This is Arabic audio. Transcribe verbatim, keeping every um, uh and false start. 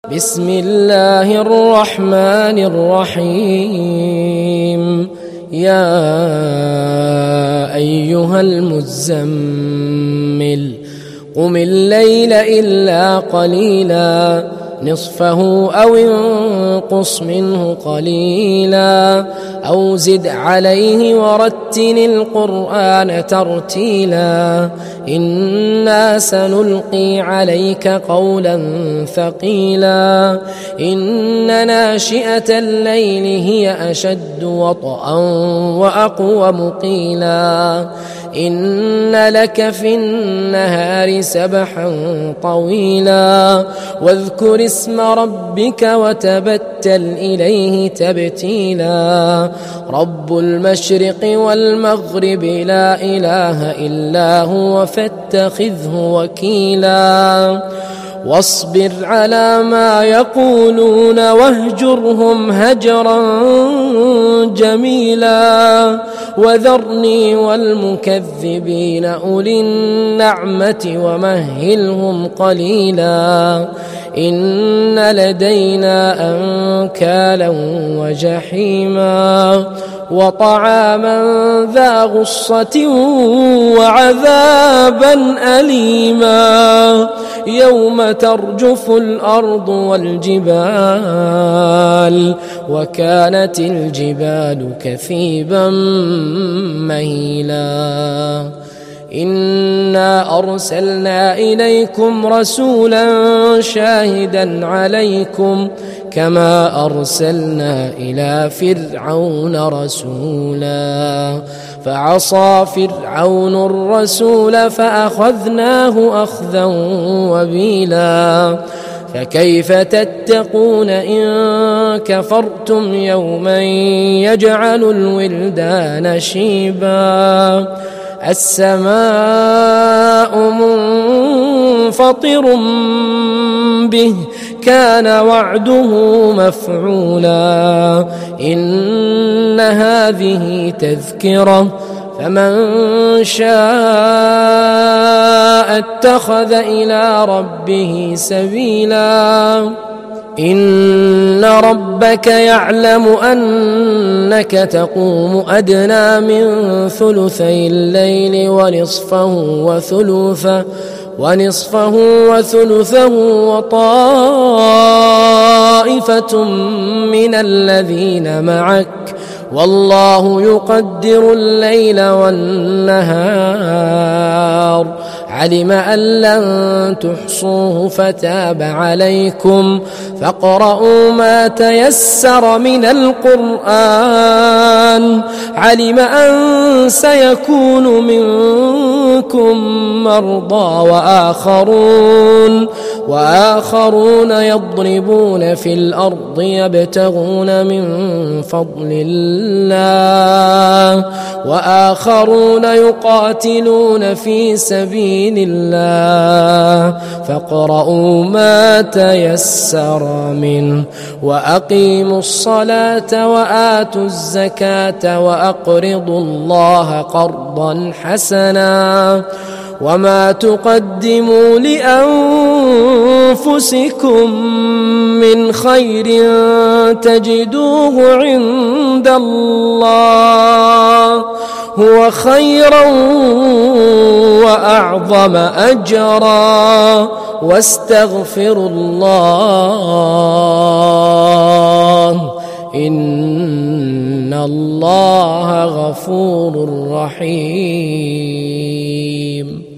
بسم الله الرحمن الرحيم. يا أيها المزمل قم الليل إلا قليلا نصفه أو انقص منه قليلا أو زد عليه ورتل القرآن ترتيلا إنا سنلقي عليك قولا ثقيلا إن ناشئة الليل هي أشد وطئا وأقوم قيلا إن لك في النهار سبحا طويلا واذكر اسم ربك وتبتل إليه تبتيلا رب المشرق والمغرب لا إله إلا هو فاتخذه وكيلا واصبر على ما يقولون واهجرهم هجرا جميلا وذرني والمكذبين أولي النعمة ومهلهم قليلا إن لدينا أنكالا وجحيما وطعاما ذا غصة وعذابا أليما يوم ترجف الأرض والجبال وكانت الجبال كثيبا مهيلا إنا أرسلنا إليكم رسولا شاهدا عليكم كما أرسلنا إلى فرعون رسولا فعصى فرعون الرسول فأخذناه أخذا وبيلا فكيف تتقون إن كفرتم يوما يجعل الولدان شيبا السماء منفطر به كان وعده مفعولا إن هذه تذكرة فمن شاء اتخذ إلى ربه سبيلا إن ربك يعلم أنك تقوم أدنى من ثلثي الليل ونصفه وثلثه ونصفه وثلثه وطائفة من الذين معك والله يقدر الليل والنهار علم أن لن تحصوه فتاب عليكم فاقرؤوا ما تيسر من القرآن علم أن سيكون منكم مرضى وآخرون وآخرون يضربون في الأرض يبتغون من فضل الله وآخرون يقاتلون في سبيل الله فاقرؤوا ما تيسر منه وأقيموا الصلاة وآتوا الزكاة وأقرضوا الله قرضا حسنا وما تقدموا لأنفسكم من خير تجدوه عند الله هو خيرا وأعظم أجرا واستغفروا الله إن الله غفور رحيم.